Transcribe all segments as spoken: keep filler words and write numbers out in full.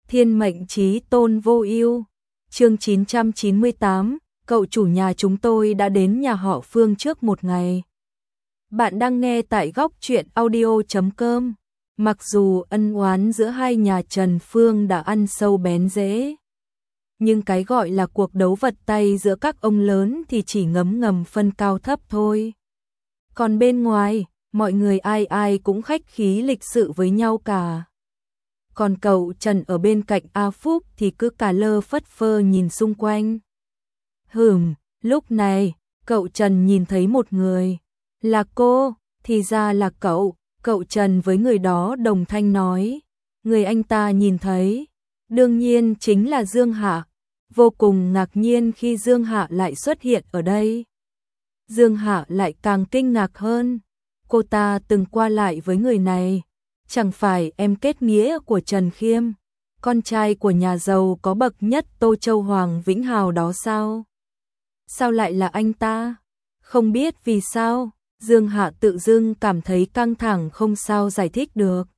Thiên mệnh chí tôn vô ưu. Chương chín trăm chín mươi tám, cậu chủ nhà chúng tôi đã đến nhà họ Phương trước một ngày. Bạn đang nghe tại góc truyện audio chấm com. Mặc dù ân oán giữa hai nhà Trần Phương đã ăn sâu bén rễ, nhưng cái gọi là cuộc đấu vật tay giữa các ông lớn thì chỉ ngấm ngầm phân cao thấp thôi. Còn bên ngoài, mọi người ai ai cũng khách khí lịch sự với nhau cả. Còn cậu Trần ở bên cạnh A Phúc thì cứ cà lơ phất phơ nhìn xung quanh. Hừm, lúc này, cậu Trần nhìn thấy một người. Là cô, thì ra là cậu. Cậu Trần với người đó đồng thanh nói. Người anh ta nhìn thấy, đương nhiên chính là Dương Hạ. Vô cùng ngạc nhiên khi Dương Hạ lại xuất hiện ở đây. Dương Hạ lại càng kinh ngạc hơn. Cô ta từng qua lại với người này. Chẳng phải em kết nghĩa của Trần Khiêm, con trai của nhà giàu có bậc nhất Tô Châu Hoàng Vĩnh Hào đó sao? Sao lại là anh ta? Không biết vì sao, Dương Hạ tự dưng cảm thấy căng thẳng không sao giải thích được.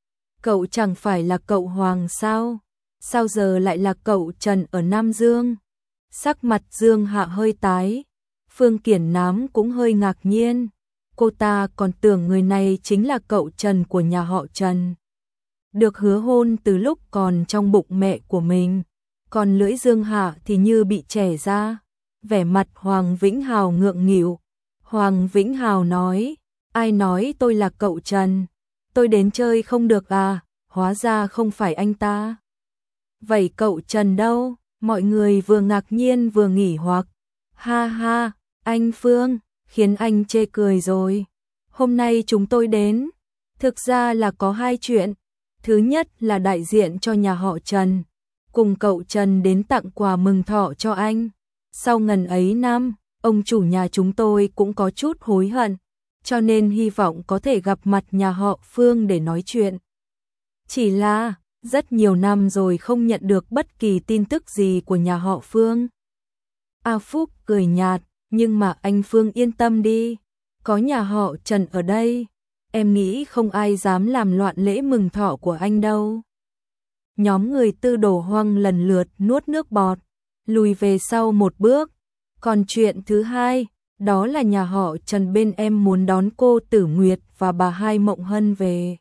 Cậu chẳng phải là cậu Hoàng sao? Sao giờ lại là cậu Trần ở Nam Dương? Sắc mặt Dương Hạ hơi tái, Phương Kiển Nám cũng hơi ngạc nhiên. Cô ta còn tưởng người này chính là cậu Trần của nhà họ Trần. Được hứa hôn từ lúc còn trong bụng mẹ của mình. Còn lưỡi Dương Hạ thì như bị chẻ ra. Vẻ mặt Hoàng Vĩnh Hào ngượng nghịu. Hoàng Vĩnh Hào nói, ai nói tôi là cậu Trần? Tôi đến chơi không được à? Hóa ra không phải anh ta. Vậy cậu Trần đâu? Mọi người vừa ngạc nhiên vừa nghỉ hoặc. Ha ha, anh Phương, khiến anh chê cười rồi. Hôm nay chúng tôi đến, thực ra là có hai chuyện. Thứ nhất là đại diện cho nhà họ Trần, cùng cậu Trần đến tặng quà mừng thọ cho anh. Sau ngần ấy năm, ông chủ nhà chúng tôi cũng có chút hối hận, cho nên hy vọng có thể gặp mặt nhà họ Phương để nói chuyện. Chỉ là, rất nhiều năm rồi không nhận được bất kỳ tin tức gì của nhà họ Phương. A Phúc cười nhạt, nhưng mà anh Phương yên tâm đi, có nhà họ Trần ở đây, em nghĩ không ai dám làm loạn lễ mừng thọ của anh đâu. Nhóm người Tư Đồ Hoang lần lượt nuốt nước bọt, lùi về sau một bước. Còn chuyện thứ hai, đó là nhà họ Trần bên em muốn đón cô Tử Nguyệt và bà Hai Mộng Hân về.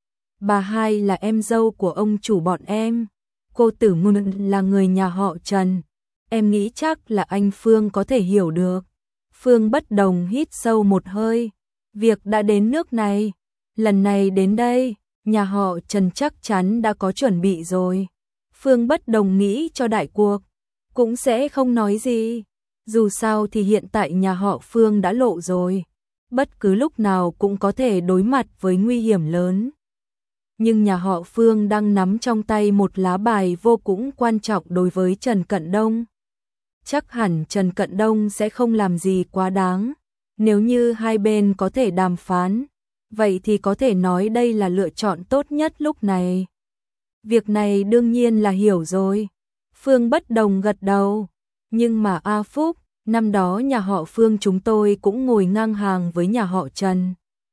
Bà Hai là em dâu của ông chủ bọn em, cô Tử Nguyệt là người nhà họ Trần. Em nghĩ chắc là anh Phương có thể hiểu được. Phương Bất Đồng hít sâu một hơi. Việc đã đến nước này, lần này đến đây, nhà họ Trần chắc chắn đã có chuẩn bị rồi. Phương Bất Đồng nghĩ cho đại cuộc, cũng sẽ không nói gì. Dù sao thì hiện tại nhà họ Phương đã lộ rồi. Bất cứ lúc nào cũng có thể đối mặt với nguy hiểm lớn. Nhưng nhà họ Phương đang nắm trong tay một lá bài vô cùng quan trọng đối với Trần Cận Đông. Chắc hẳn Trần Cận Đông sẽ không làm gì quá đáng. Nếu như hai bên có thể đàm phán, vậy thì có thể nói đây là lựa chọn tốt nhất lúc này. Việc này đương nhiên là hiểu rồi. Phương Bất Đồng gật đầu. Nhưng mà A Phúc, năm đó nhà họ Phương chúng tôi cũng ngồi ngang hàng với nhà họ Trần.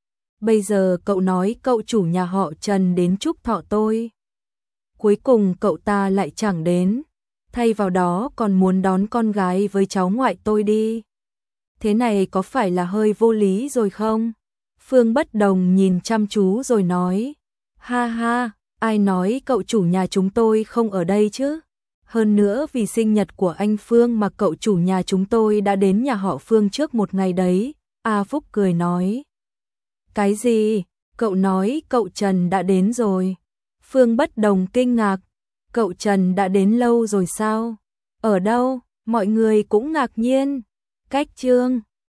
Bây giờ cậu nói cậu chủ nhà họ Trần đến chúc thọ tôi. Cuối cùng cậu ta lại chẳng đến. Thay vào đó còn muốn đón con gái với cháu ngoại tôi đi. Thế này có phải là hơi vô lý rồi không? Phương Bất Đồng nhìn chăm chú rồi nói. Ha ha, ai nói cậu chủ nhà chúng tôi không ở đây chứ? Hơn nữa vì sinh nhật của anh Phương mà cậu chủ nhà chúng tôi đã đến nhà họ Phương trước một ngày đấy. A Phúc cười nói. Cái gì? Cậu nói cậu Trần đã đến rồi. Phương Bất Đồng kinh ngạc. Cậu Trần đã đến lâu rồi sao? Ở đâu? Mọi người cũng ngạc nhiên. Cách chương